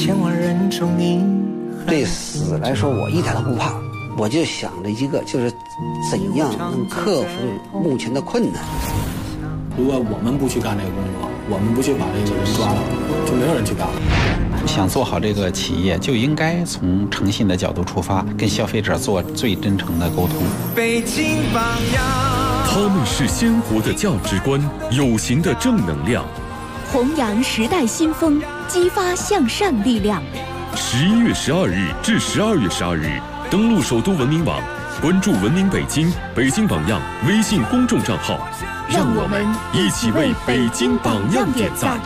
千万人中你。 对死来说，我一点都不怕，我就想着一个，就是怎样能克服目前的困难。 如果我们不去干这个工作，我们不去把这个人抓了，就没有人去干了。 想做好这个企业，就应该从诚信的角度出发，跟消费者做最真诚的沟通。 北京榜样， 他们是鲜活的价值观，有形的正能量， 弘扬时代新风，激发向上力量。 11月12日至12月12日，登录首都文明网，关注文明北京、北京榜样微信公众账号，让我们一起为北京榜样点赞。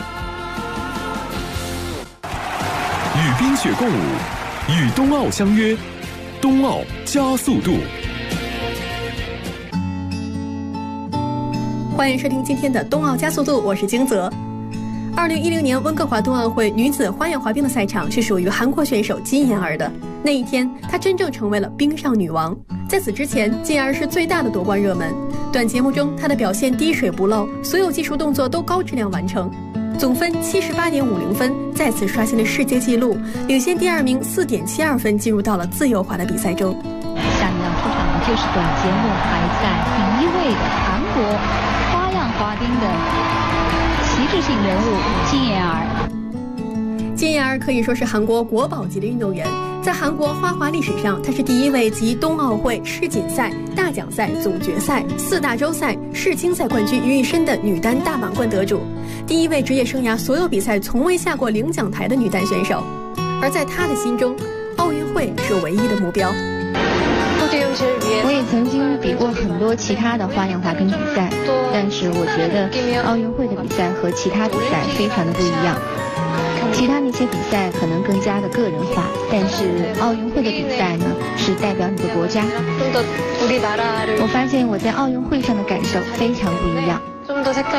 与冰雪共舞，与冬奥相约，冬奥加速度。 欢迎收听今天的冬奥加速度，我是金泽。2010年温哥华冬奥会女子花样滑冰的赛场是属于韩国选手金妍儿的。那一天，她真正成为了冰上女王。在此之前，金妍儿是最大的夺冠热门。短节目中，她的表现滴水不漏，所有技术动作都高质量完成，总分78.50分，再次刷新了世界纪录，领先第二名4.72分，进入到了自由滑的比赛中。 下面要出场的就是本节目排在第1位的韩国花样滑冰的旗帜性人物金妍儿。 金妍儿可以说是韩国国宝级的运动员，在韩国花滑历史上，她是第一位集冬奥会、世锦赛、大奖赛、总决赛、4大洲赛、世青赛冠军于一身的女单大满贯得主，第一位职业生涯所有比赛从未下过领奖台的女单选手。而在她的心中，奥运会是唯一的目标。 我也曾经比过很多其他的花样滑冰比赛，但是我觉得奥运会的比赛和其他比赛非常的不一样。其他那些比赛可能更加的个人化，但是奥运会的比赛呢，是代表你的国家。我发现我在奥运会上的感受非常不一样。 除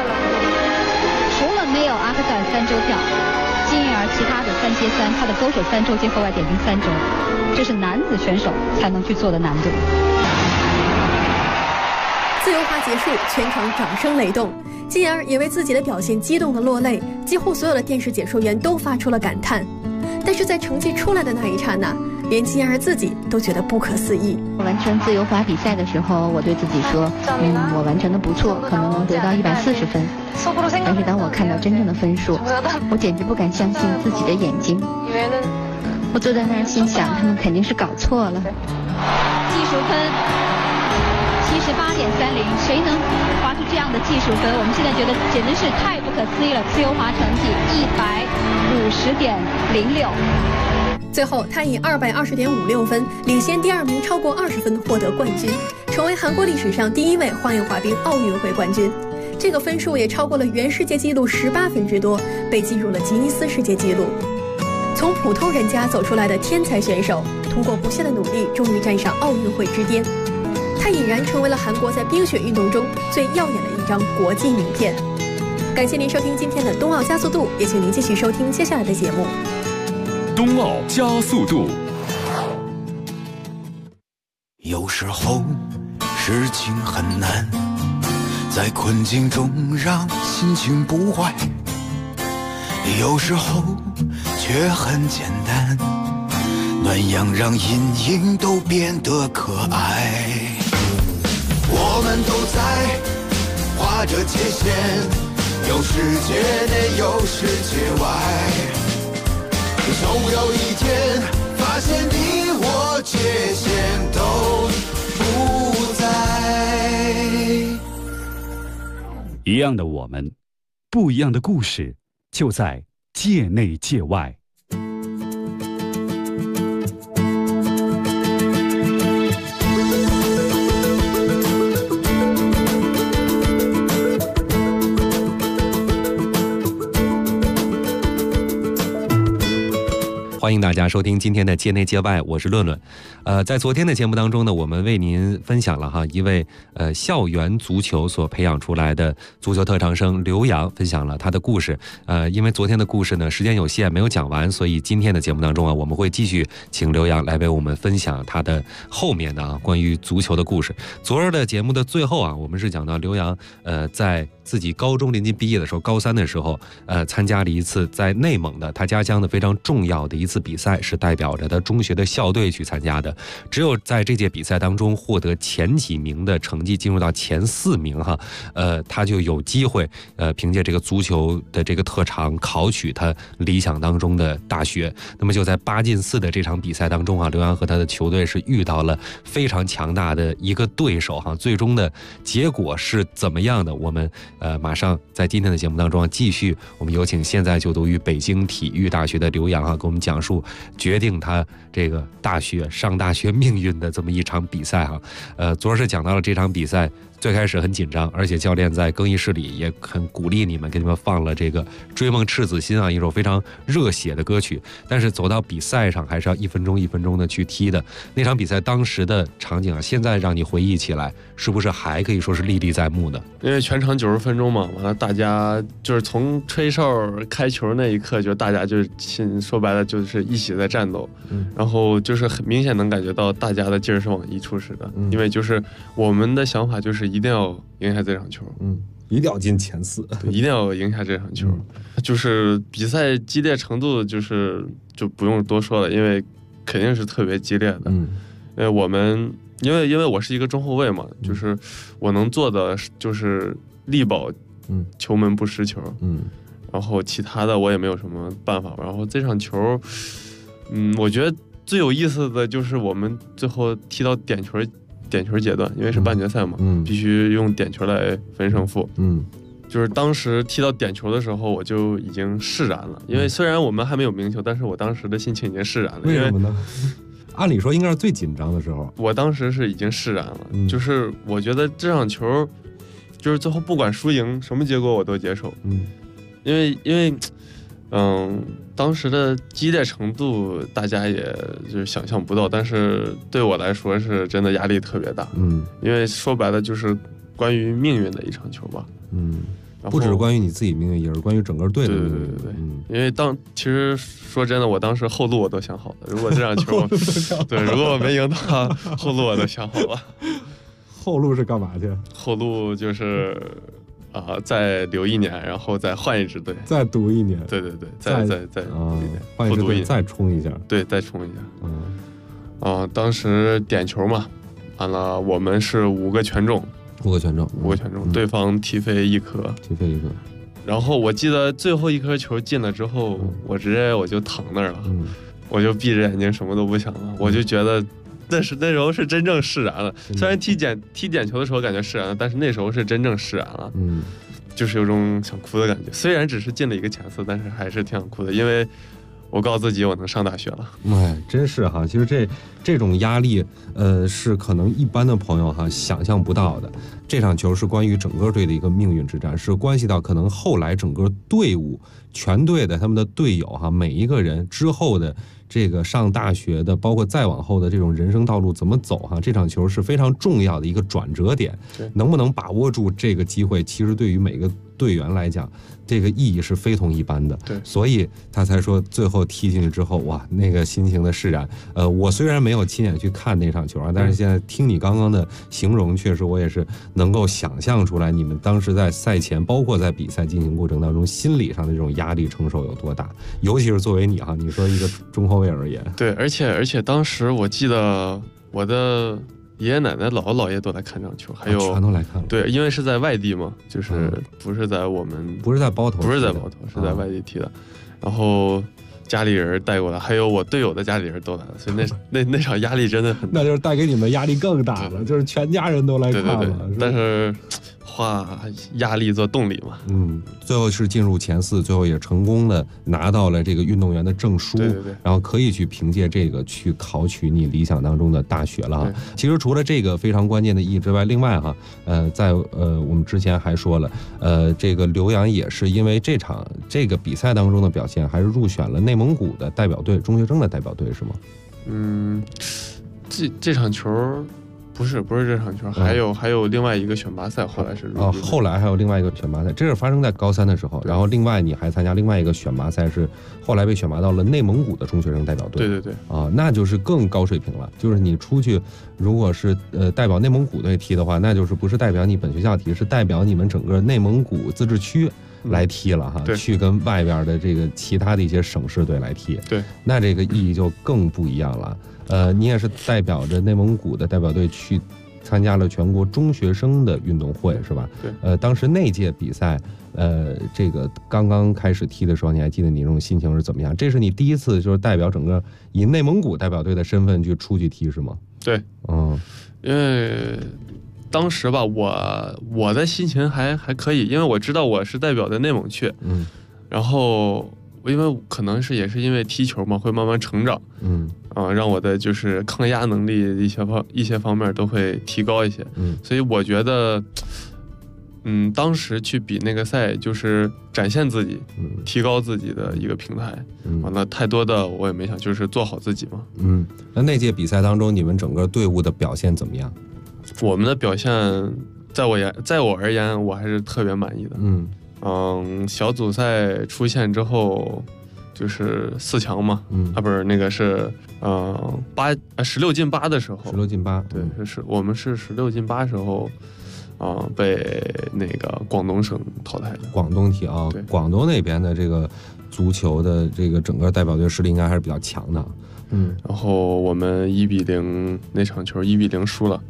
了没有阿克塞尔3周票，金妍儿其他的3接3，她的勾手3周接后外点评3周，这是男子选手才能去做的难度。 自由滑结束，全场掌声雷动，金妍儿也为自己的表现激动的落泪，几乎所有的电视解说员都发出了感叹。但是在成绩出来的那一刹那，连金妍儿自己都觉得不可思议。 完成自由滑比赛的时候，我对自己说，我完成的不错，可能能得到140分。但是当我看到真正的分数，我简直不敢相信自己的眼睛。我坐在那儿心想，他们肯定是搞错了。 技术分78.30，谁能滑出这样的技术分？我们现在觉得简直是太不可思议了。自由滑成绩150.06。 最后，他以220.56分领先第二名超过20分，获得冠军，成为韩国历史上第一位花样滑冰奥运会冠军。这个分数也超过了原世界纪录18分之多，被记入了吉尼斯世界纪录。从普通人家走出来的天才选手，通过不懈的努力，终于站上奥运会之巅。他已然成为了韩国在冰雪运动中最耀眼的一张国际名片。感谢您收听今天的冬奥加速度，也请您继续收听接下来的节目。 冬奥加速度。 有时候事情很难，在困境中让心情不坏，有时候却很简单，暖阳让阴影都变得可爱。我们都在划着界限，有世界内有世界外，总有一天发现你我界限都不在。 一样的我们，不一样的故事，就在界内界外。 欢迎大家收听今天的界内界外，我是论论。在昨天的节目当中呢，我们为您分享了一位校园足球所培养出来的足球特长生刘洋，分享了他的故事。因为昨天的故事呢时间有限没有讲完，所以今天的节目当中我们会继续请刘洋来为我们分享他的后面的关于足球的故事。昨儿的节目的最后我们是讲到刘洋在自己高中临近毕业的时候，高3的时候参加了一次在内蒙的他家乡的非常重要的一次比赛，是代表着他中学的校队去参加的。只有在这届比赛当中获得前几名的成绩，进入到前4名他就有机会凭借这个足球的这个特长考取他理想当中的大学。那么就在8进4的这场比赛当中刘洋和他的球队是遇到了非常强大的一个对手最终的结果是怎么样的，我们马上在今天的节目当中继续，我们有请现在就读于北京体育大学的刘洋给我们讲述决定他这个上大学命运的这么一场比赛昨儿是讲到了这场比赛最开始很紧张，而且教练在更衣室里也很鼓励你们，给你们放了这个《追梦赤子心》一首非常热血的歌曲。但是走到比赛上还是要1分钟1分钟的去踢的。那场比赛当时的场景现在让你回忆起来，是不是还可以说是历历在目的？ 因为全场90分钟嘛，完了大家就是从吹哨开球那一刻，就大家就是说白了就是一起在战斗，然后就是很明显能感觉到大家的劲儿是往一处使的，因为就是我们的想法就是一定要赢下这场球， 一定要进前4， 对，一定要赢下这场球。就是比赛激烈程度就不用多说了，因为肯定是特别激烈的。我们因为我是一个中后卫嘛，就是我能做的就是力保球门不失球，然后其他的我也没有什么办法。然后这场球我觉得最有意思的就是我们最后踢到点球阶段，因为是半决赛嘛，必须用点球来分胜负。就是当时踢到点球的时候，我就已经释然了。因为虽然我们还没有明球，但是我当时的心情已经释然了。 为什么呢？按理说应该是最紧张的时候。 我当时是已经释然了，就是我觉得这场球，就是最后不管输赢什么结果我都接受。因为当时的激烈程度大家也就是想象不到，但是对我来说是真的压力特别大。因为说白了就是关于命运的一场球吧。 不只是关于你自己命运，也是关于整个队的命运。 对。因为其实说真的，我当时后路我都想好了，如果这场球对，如果我没赢的话，后路我都想好了。 后路是干嘛去？ 后路就是再留1年，然后再换一支队， 再读1年。 对，再换一支队，再冲一下。 对，再冲一下。当时点球嘛，完了我们是5个全中。 5个全中， 对方踢飞1颗，然后我记得最后1颗球进了之后，我直接就躺那儿了，我就闭着眼睛什么都不想了，我就觉得那时候是真正释然了。虽然踢点球的时候感觉释然了，但是那时候是真正释然了，就是有种想哭的感觉。虽然只是进了1个前4，但是还是挺想哭的，因为我告诉自己我能上大学了。 真是其实这种压力是可能一般的朋友想象不到的。这场球是关于整个队的一个命运之战，是关系到可能后来整个队伍全队的他们的队友每一个人之后的这个上大学的，包括再往后的这种人生道路怎么走这场球是非常重要的一个转折点。能不能把握住这个机会，其实对于每个队员来讲，这个意义是非同一般的。所以他才说最后踢进去之后，哇，那个心情的释然。我虽然没有亲眼去看那场球但是现在听你刚刚的形容，确实我也是能够想象出来，你们当时在赛前，包括在比赛进行过程当中，心理上的这种压力承受有多大？尤其是作为你你说一个中后卫而言。 对，而且当时我记得我的爷爷奶奶、姥姥姥爷都来看这场球，还有全都来看了。 对，因为是在外地嘛，就是不是在包头，是在外地踢的。然后家里人带过来，还有我队友的家里人都来了，所以那场压力真的很大。 那就是带给你们压力更大了，就是全家人都来看了。 对。但是化压力做动力嘛。 最后是进入前4，最后也成功的拿到了这个运动员的证书， 对， 然后可以去凭借这个去考取你理想当中的大学了哈。其实除了这个非常关键的意义之外，另外哈，在我们之前还说了，这个刘洋也是因为这个比赛当中的表现，还是入选了内蒙古的代表队，中学生的代表队是吗？ 这场球不是这场球，还有另外一个选拔赛，后来是后来还有另外一个选拔赛，这是发生在高3的时候，然后另外你还参加另外一个选拔赛，是后来被选拔到了内蒙古的中学生代表队。 对那就是更高水平了，就是你出去如果是代表内蒙古队踢的话，那就是不是代表你本学校踢，是代表你们整个内蒙古自治区来踢了哈，去跟外边的这个其他的一些省市队来踢。 对， 那这个意义就更不一样了。你也是代表着内蒙古的代表队去参加了全国中学生的运动会，是吧？ 对。 当时那届比赛，这个刚刚开始踢的时候，你还记得你这种心情是怎么样？这是你第一次就是代表整个以内蒙古代表队的身份去出去踢，是吗？ 对，因为当时吧，我的心情还可以，因为我知道我是代表的内蒙去，然后因为可能也是因为踢球嘛，会慢慢成长，让我的就是抗压能力一些方面都会提高一些，所以我觉得，当时去比那个赛就是展现自己，提高自己的一个平台，完了太多的我也没想，就是做好自己嘛。 那届比赛当中，你们整个队伍的表现怎么样？ 我们的表现，在我而言，我还是特别满意的。小组赛出现之后，就是4强嘛，不是那个是16进8的时候 ，16进8， 对，我们是16进8时候，被那个广东省淘汰的。 广东踢啊，广东那边的这个足球的这个整个代表队实力应该还是比较强的。 然后我们1-0那场球1-0输了。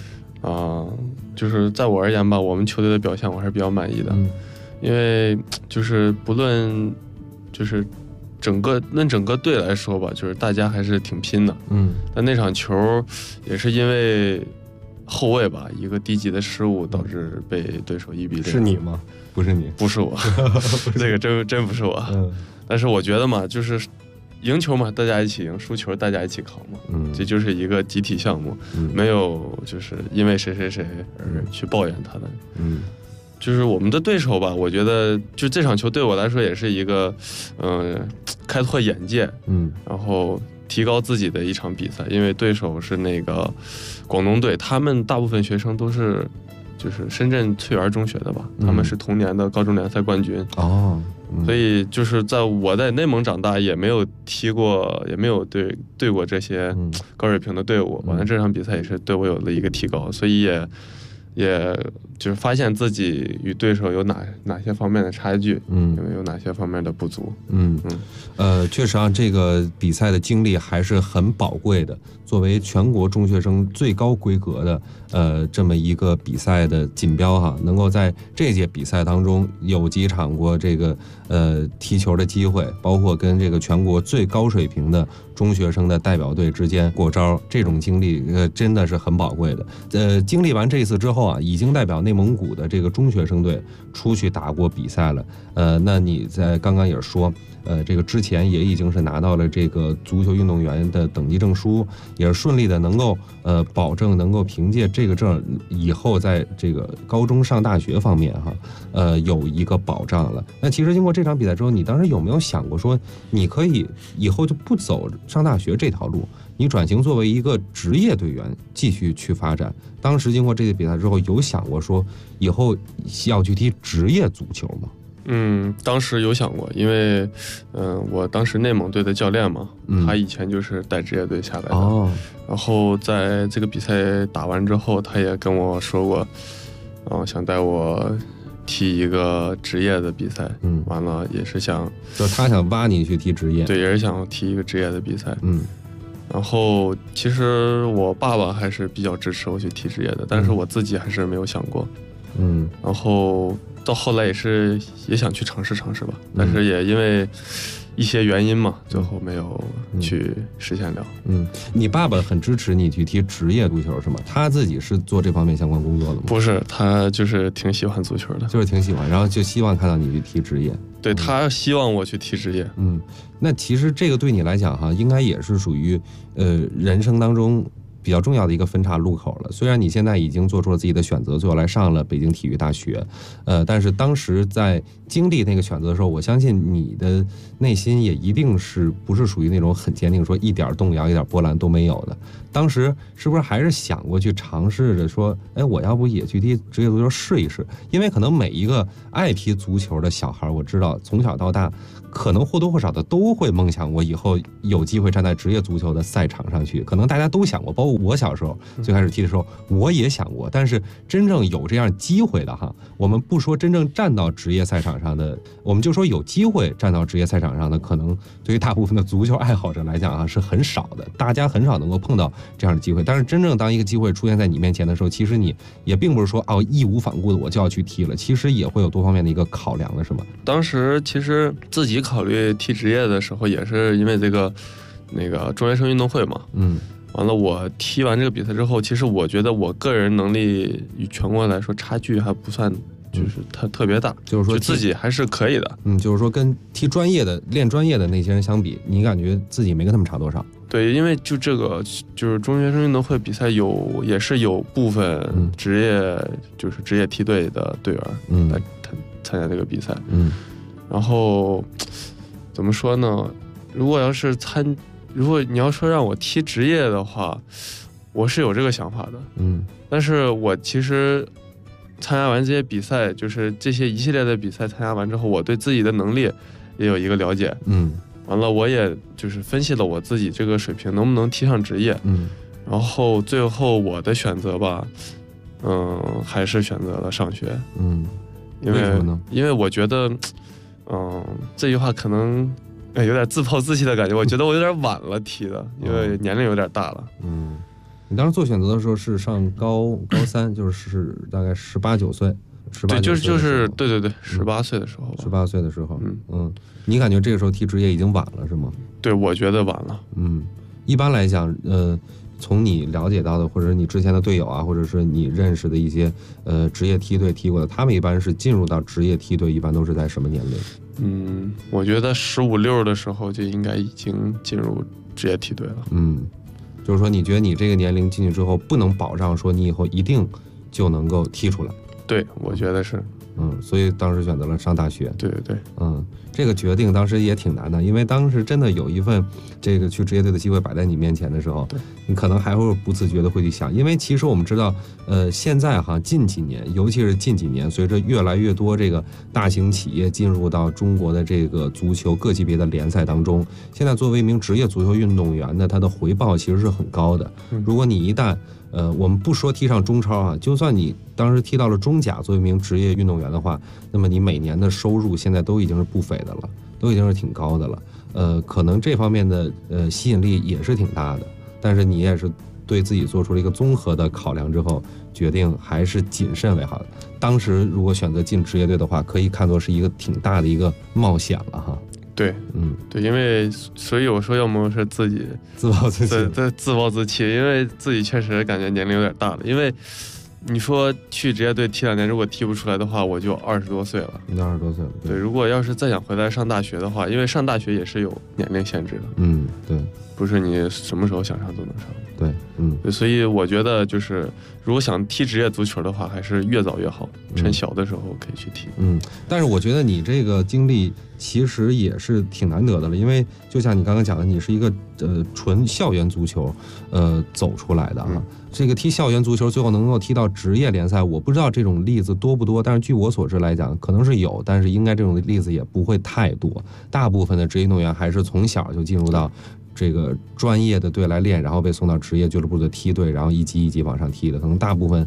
就是在我而言吧，我们球队的表现我还是比较满意的。因为就是不论就是整个队来说吧，就是大家还是挺拼的。但那场球也是因为后卫吧一个低级的失误导致被对手1-0。 是你吗？不是你， 不是我，这个真不是我。但是我觉得嘛，就是赢球嘛，大家一起赢；输球大家一起扛嘛。这就是一个集体项目，没有就是因为谁而去抱怨他的。就是我们的对手吧，我觉得就这场球对我来说也是一个，开拓眼界，然后提高自己的一场比赛。因为对手是那个广东队，他们大部分学生都是就是深圳翠园中学的吧，他们是同年的高中联赛冠军。所以就是我在内蒙长大，也没有踢过，也没有对过这些高水平的队伍。完了这场比赛也是对我有了一个提高，所以也就是发现自己与对手有哪些方面的差距，有哪些方面的不足。 确实啊，这个比赛的经历还是很宝贵的。作为全国中学生最高规格的这么一个比赛的锦标哈，能够在这届比赛当中有几场过这个踢球的机会，包括跟这个全国最高水平的中学生的代表队之间过招，这种经历真的是很宝贵的。经历完这一次之后啊，已经代表内蒙古的这个中学生队出去打过比赛了。那你在刚刚也是说，这个之前也已经是拿到了这个足球运动员的等级证书，也是顺利的能够保证能够凭借这个证以后在这个高中上大学方面哈，有一个保障了。那其实经过这场比赛之后，你当时有没有想过说，你可以以后就不走上大学这条路，你转型作为一个职业队员继续去发展？当时经过这个比赛之后，有想过说以后要去踢职业足球吗？ 当时有想过，因为我当时内蒙队的教练嘛，他以前就是带职业队下来的。然后在这个比赛打完之后，他也跟我说过，想带我踢一个职业的比赛。完了也是就他想挖你去踢职业。 对，也是想踢一个职业的比赛。然后其实我爸爸还是比较支持我去踢职业的，但是我自己还是没有想过。然后到后来也想去尝试吧，但是也因为一些原因嘛，最后没有去实现了。 你爸爸很支持你去踢职业足球是吗？他自己是做这方面相关工作的吗？ 不是，他就是挺喜欢足球的， 就是挺喜欢，然后就希望看到你去踢职业。 对，他希望我去踢职业。 那其实这个对你来讲哈，应该也是属于人生当中比较重要的一个分岔路口了。虽然你现在已经做出了自己的选择，最后来上了北京体育大学，但是当时在经历那个选择的时候，我相信你的内心也一定是不是属于那种很坚定，说一点动摇、一点波澜都没有的。当时是不是还是想过去尝试着说，哎，我要不也去踢职业足球试一试？因为可能每一个爱踢足球的小孩，我知道从小到大，可能或多或少的都会梦想我以后有机会站在职业足球的赛场上去。可能大家都想过，包括我小时候最开始踢的时候，我也想过。但是真正有这样机会的哈，我们不说真正站到职业赛场上的，我们就说有机会站到职业赛场上的，可能对于大部分的足球爱好者来讲啊是很少的，大家很少能够碰到这样的机会。但是真正当一个机会出现在你面前的时候，其实你也并不是说义无反顾的我就要去踢了，其实也会有多方面的一个考量的，是吗？ 当时其实自己考虑踢职业的时候，也是因为这个中学生运动会嘛。完了，我踢完这个比赛之后，其实我觉得我个人能力与全国来说差距还不算就是特别大， 就是说自己还是可以的。 就是说跟踢专业的练专业的那些人相比，你感觉自己没跟他们差多少？ 对，因为就这个就是中学生运动会比赛也是有部分职业就是职业梯队的队员来参加这个比赛。然后怎么说呢？如果你要说让我踢职业的话，我是有这个想法的。但是我其实参加完这些比赛，就是这些一系列的比赛参加完之后，我对自己的能力也有一个了解。完了，我也就是分析了我自己这个水平能不能踢上职业。然后最后我的选择吧，还是选择了上学。 为什么呢？ 因为我觉得，这句话可能有点自暴自弃的感觉。我觉得我有点晚了踢的，因为年龄有点大了。 你当时做选择的时候是上高三，就是大概18、19岁。 对，就是对，18岁的时候。 18岁的时候，你感觉这个时候踢职业已经晚了是吗？ 对，我觉得晚了。 一般来讲，从你了解到的，或者你之前的队友啊，或者是你认识的一些职业梯队踢过的，他们一般是进入到职业梯队，一般都是在什么年龄？ 我觉得15、16的时候就应该已经进入职业梯队了。 就是说你觉得你这个年龄进去之后，不能保障说你以后一定就能够踢出来。 对，我觉得是。 所以当时选择了上大学。 对。 这个决定当时也挺难的，因为当时真的有一份这个去职业队的机会摆在你面前的时候，你可能还会不自觉的会去想，因为其实我们知道，现在近几年，尤其是近几年，随着越来越多这个大型企业进入到中国的这个足球各级别的联赛当中，现在作为一名职业足球运动员呢，他的回报其实是很高的。如果你一旦我们不说踢上中超就算你当时踢到了中甲，作为一名职业运动员的话，那么你每年的收入现在都已经是不菲的了，都已经是挺高的了。可能这方面的吸引力也是挺大的，但是你也是对自己做出了一个综合的考量之后，决定还是谨慎为好的。当时如果选择进职业队的话，可以看作是一个挺大的一个冒险了哈。 对，对，因为所以我说要么是自己自暴自弃，因为自己确实感觉年龄有点大了。因为你说去职业队踢2年，如果踢不出来的话，我就20多岁了。 你20多岁了。 对，如果要是再想回来上大学的话，因为上大学也是有年龄限制的。 对， 不是你什么时候想上都能上。 对， 对，所以我觉得就是如果想踢职业足球的话，还是越早越好，趁小的时候可以去踢。 但是我觉得你这个经历其实也是挺难得的了，因为就像你刚刚讲的，你是一个纯校园足球走出来的这个踢校园足球最后能够踢到职业联赛，我不知道这种例子多不多，但是据我所知来讲，可能是有，但是应该这种例子也不会太多。大部分的职业运动员还是从小就进入到这个专业的队来练，然后被送到职业俱乐部的梯队，然后一级一级往上踢的。可能大部分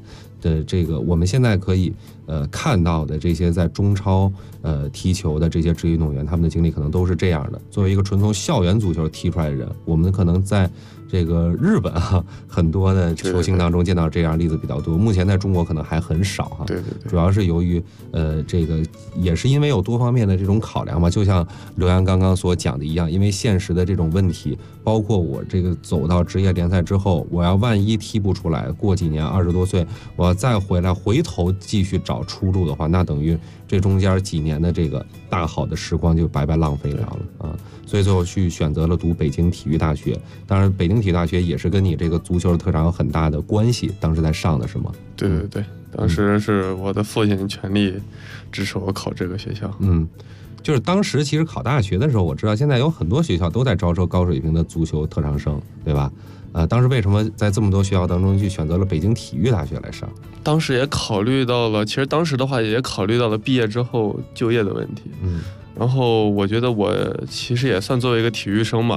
的这个我们现在可以看到的这些在中超踢球的这些职业运动员，他们的经历可能都是这样的。作为一个纯从校园足球踢出来的人，我们可能在这个日本很多的球星当中见到这样例子比较多，目前在中国可能还很少哈。 对， 主要是由于这个也是因为有多方面的这种考量嘛，就像刘洋刚刚所讲的一样，因为现实的这种问题，包括我这个走到职业联赛之后，我要万一踢不出来，过几年20多岁，我要再回头继续找出路的话，那等于这中间几年的这个大好的时光就白白浪费掉了啊。所以最后去选择了读北京体育大学，当然北京体育大学也是跟你这个足球的特长有很大的关系，当时在上的是吗？ 对，当时是我的父亲全力支持我考这个学校。 就是当时其实考大学的时候，我知道现在有很多学校都在招收高水平的足球特长生，对吧？当时为什么在这么多学校当中去选择了北京体育大学来上？ 当时也考虑到了，其实当时的话也考虑到了毕业之后就业的问题。然后我觉得我其实也算作为一个体育生嘛，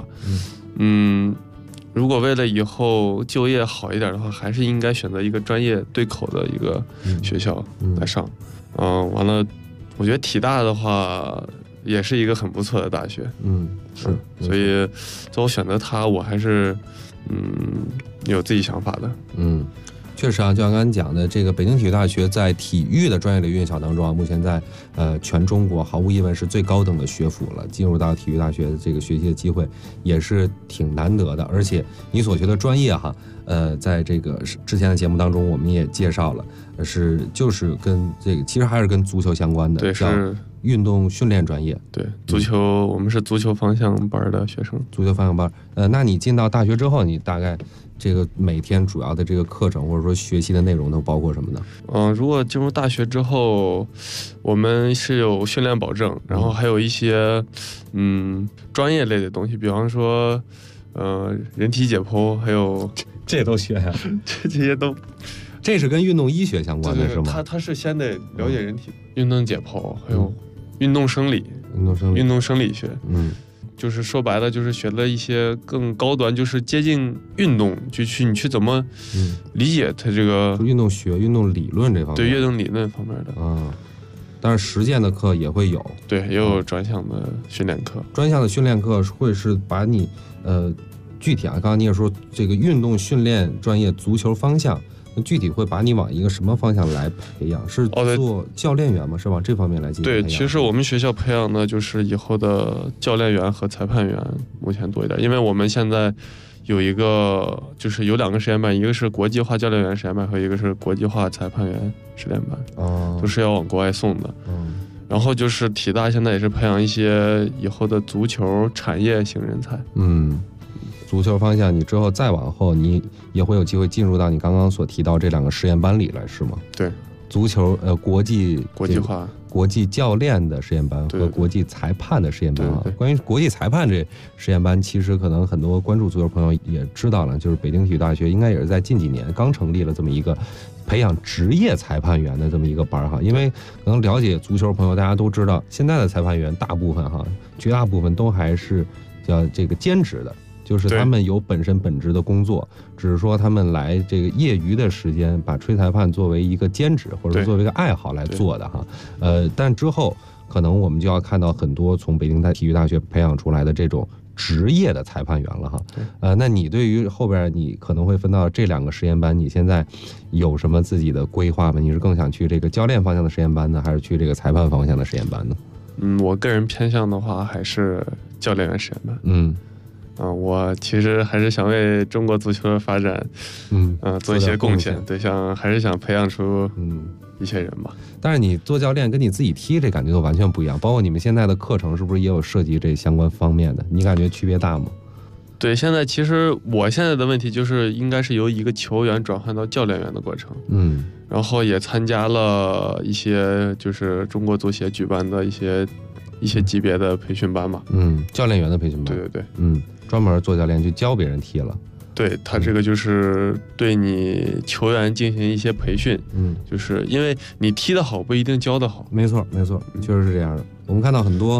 如果为了以后就业好一点的话，还是应该选择一个专业对口的一个学校来上。完了，我觉得体大的话也是一个很不错的大学。所以在我选择它，我还是有自己想法的。 确实啊，就像刚才讲的，这个北京体育大学在体育的专业领域院校当中啊，目前在全中国毫无疑问是最高等的学府了。进入到体育大学的这个学习的机会也是挺难得的，而且你所学的专业哈，在这个之前的节目当中我们也介绍了，就是跟这个其实还是跟足球相关的， 对，是运动训练专业。 对，足球我们是足球方向班的学生。 足球方向班，那你进到大学之后，你大概这个每天主要的这个课程或者说学习的内容都包括什么呢？ 如果进入大学之后，我们是有训练保证，然后还有一些专业类的东西，比方说人体解剖，还有这都学呀， 这些都， 这是跟运动医学相关的是吗？ 他是先得了解人体运动解剖，还有运动生理、运动生理学。就是说白了，就是学了一些更高端，就是接近运动，你去怎么理解它这个运动学、运动理论这方面， 对运动理论方面的但是实践的课也会有， 对，也有专项的训练课。 专项的训练课会是把你具体啊，刚刚你也说这个运动训练专业足球方向。具体会把你往一个什么方向来培养？是做教练员吗？是往这方面来进行培养？ 对，其实我们学校培养的就是以后的教练员和裁判员，目前多一点。因为我们现在有就是有2个实验班，一个是国际化教练员实验班和一个是国际化裁判员实验班，都是要往国外送的。然后就是体大现在也是培养一些以后的足球产业型人才。 足球方向，你之后再往后，你也会有机会进入到你刚刚所提到这2个实验班里来，是吗？ 对， 足球国际化、 国际教练的实验班和国际裁判的实验班啊。关于国际裁判这实验班，其实可能很多关注足球朋友也知道了，就是北京体育大学应该也是在近几年刚成立了这么一个培养职业裁判员的这么一个班哈。因为可能了解足球朋友大家都知道，现在的裁判员大部分绝大部分都还是叫这个兼职的。就是他们有本职的工作，只是说他们来这个业余的时间把吹裁判作为一个兼职或者作为一个爱好来做的哈。但之后可能我们就要看到很多从北京体育大学培养出来的这种职业的裁判员了哈。那你对于后边你可能会分到这2个实验班，你现在有什么自己的规划吗？你是更想去这个教练方向的实验班呢，还是去这个裁判方向的实验班呢？ 我个人偏向的话还是教练员实验班。我其实还是想为中国足球的发展，做一些贡献。对，还是想培养出一些人吧。 但是你做教练跟你自己踢这感觉都完全不一样，包括你们现在的课程是不是也有涉及这相关方面的？你感觉区别大吗？ 对，其实我现在的问题就是应该是由一个球员转换到教练员的过程。然后也参加了一些就是中国足协举办的一些级别的培训班嘛。教练员的培训班。对。 专门做教练就教别人踢了。 对，他这个就是对你球员进行一些培训。就是因为你踢得好不一定教得好。 没错，确实是这样的。我们看到很多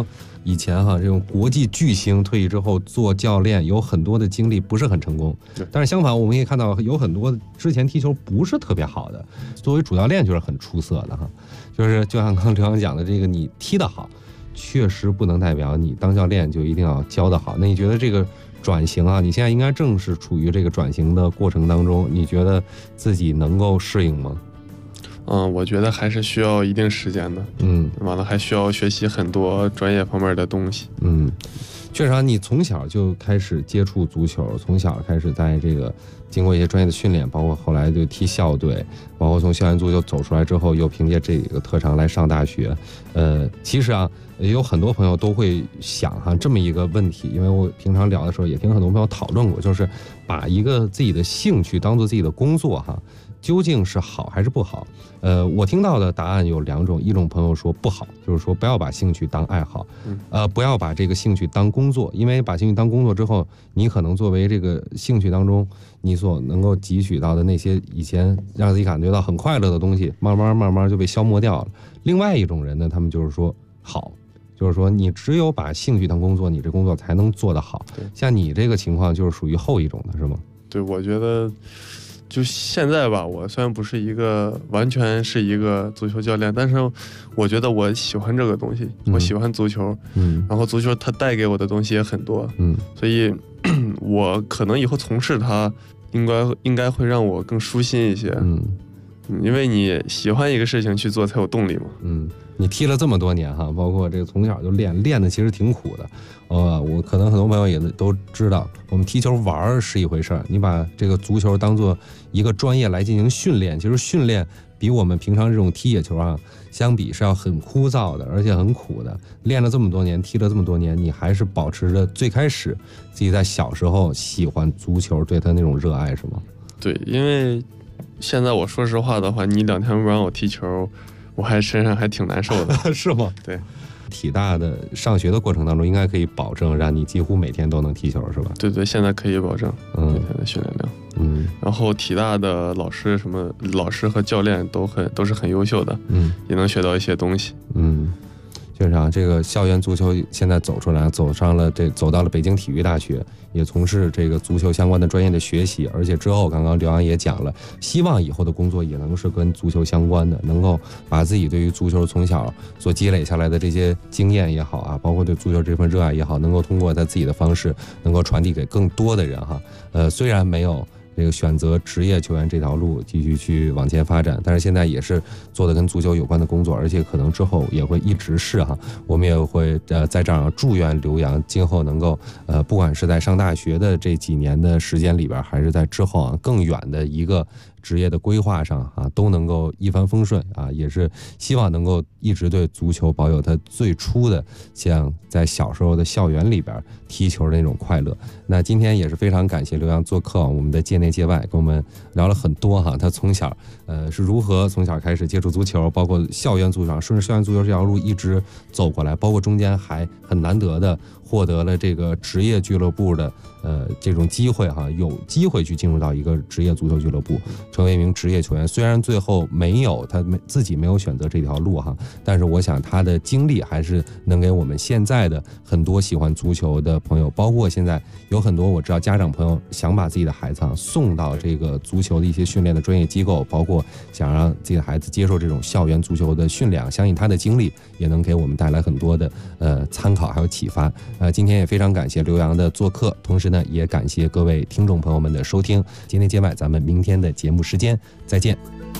以前哈这种国际巨星退役之后做教练，有很多的经历不是很成功。但是相反，我们也看到有很多之前踢球不是特别好的，作为主教练就是很出色的哈。就是就像刚刘洋讲的，这个你踢得好，确实不能代表你当教练就一定要教得好。那你觉得这个转型啊，你现在应该正是处于这个转型的过程当中，你觉得自己能够适应吗？ 我觉得还是需要一定时间的。完了还需要学习很多专业方面的东西。 确实啊，你从小就开始接触足球，从小开始在这个经过一些专业的训练，包括后来就踢校队，包括从校园足球走出来之后，又凭借这个特长来上大学。其实啊，有很多朋友都会想哈这么一个问题，因为我平常聊的时候也听很多朋友讨论过，就是把一个自己的兴趣当做自己的工作哈，究竟是好还是不好？我听到的答案有2种，一种朋友说不好，就是说不要把兴趣当爱好，不要把这个兴趣当工作，因为把兴趣当工作之后，你可能作为这个兴趣当中你所能够汲取到的那些以前让自己感觉到很快乐的东西，慢慢就被消磨掉了。另外一种人呢，他们就是说好，就是说你只有把兴趣当工作，你这工作才能做得好。像你这个情况就是属于后一种的，是吗？ 对，我觉得就现在吧，我虽然不是完全是一个足球教练，但是我觉得我喜欢这个东西，我喜欢足球，然后足球它带给我的东西也很多，所以我可能以后从事它应该会让我更舒心一些，因为你喜欢一个事情去做才有动力嘛。 你踢了这么多年哈，包括这个从小就练的其实挺苦的。我可能很多朋友也都知道，我们踢球玩是一回事儿，你把这个足球当做一个专业来进行训练，其实训练比我们平常这种踢野球啊相比是要很枯燥的，而且很苦的。练了这么多年，踢了这么多年，你还是保持着最开始自己在小时候喜欢足球对他那种热爱，是吗？ 对，因为现在我说实话的话，你2天不让我踢球，我身上还挺难受的。 是吗？ 对， 体大的上学的过程当中，应该可以保证让你几乎每天都能踢球，是吧？ 对，现在可以保证每天的训练量。然后体大的老师和教练都是很优秀的，也能学到一些东西。 确实啊，这个校园足球现在走到了北京体育大学，也从事这个足球相关的专业的学习，而且之后刚刚刘洋也讲了，希望以后的工作也能是跟足球相关的，能够把自己对于足球从小所积累下来的这些经验也好啊，包括对足球这份热爱也好，能够通过他自己的方式能够传递给更多的人哈。虽然没有这个选择职业球员这条路继续去往前发展，但是现在也是做的跟足球有关的工作，而且可能之后也会一直是哈。我们也会在这儿祝愿刘洋今后能够不管是在上大学的这几年的时间里边，还是在之后啊更远的一个职业的规划上啊，都能够一帆风顺啊，也是希望能够一直对足球保有它最初的像在小时候的校园里边踢球的那种快乐。那今天也是非常感谢刘洋做客我们的界内界外，跟我们聊了很多哈，他从小是如何从小开始接触足球，包括校园足球，顺着校园足球这条路一直走过来，包括中间还很难得的获得了这个职业俱乐部的这种机会哈，有机会去进入到一个职业足球俱乐部，成为一名职业球员。虽然最后他自己没有选择这条路哈，但是我想他的经历还是能给我们现在的很多喜欢足球的朋友，包括现在有很多我知道家长朋友想把自己的孩子送到这个足球的一些训练的专业机构，包括想让自己的孩子接受这种校园足球的训练，相信他的经历也能给我们带来很多的参考还有启发。今天也非常感谢刘洋的做客，同时呢也感谢各位听众朋友们的收听。今天界外，咱们明天的节目时间再见。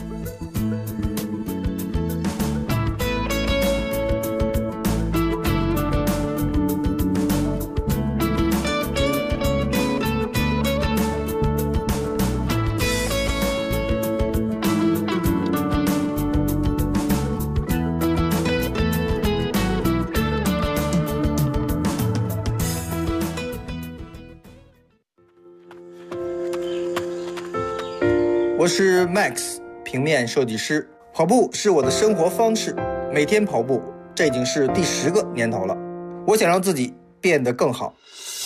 我是 Max， 平面设计师。跑步是我的生活方式，每天跑步，这已经是第10个年头了。我想让自己变得更好。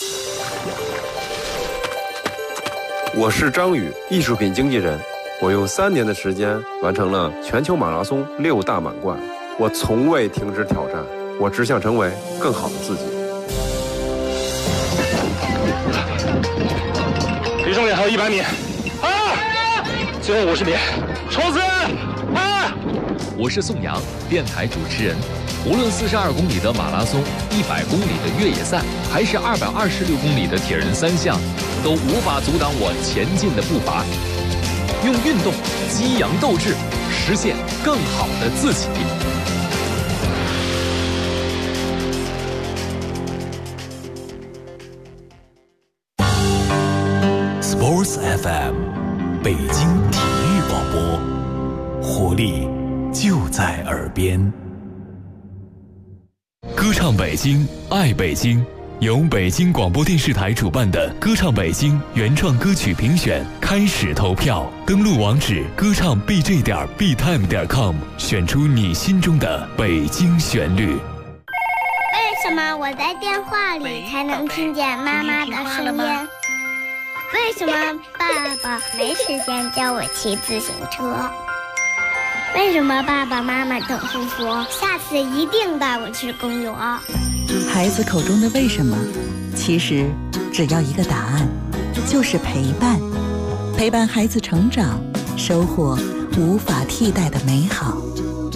我是张宇，艺术品经纪人。我用3年的时间完成了全球马拉松6大满贯。我从未停止挑战， 我只想成为更好的自己。 离终点还有100米，最后50米，冲刺！ 我是宋阳，电台主持人。无论42公里的马拉松、100公里的越野赛，还是226公里的铁人3项，都无法阻挡我前进的步伐。用运动激扬斗志，实现更好的自己。 Sports FM， 北京体育广播，活力就在耳边。歌唱北京，爱北京，由北京广播电视台主办的歌唱北京原创歌曲评选开始投票，登录网址歌唱 bj.btime.com， 选出你心中的北京旋律。 为什么我在电话里才能听见妈妈的声音？为什么爸爸没时间教我骑自行车？为什么爸爸妈妈总是说下次一定带我去公园？ 孩子口中的为什么，其实只要一个答案，就是陪伴。陪伴孩子成长，收获无法替代的美好。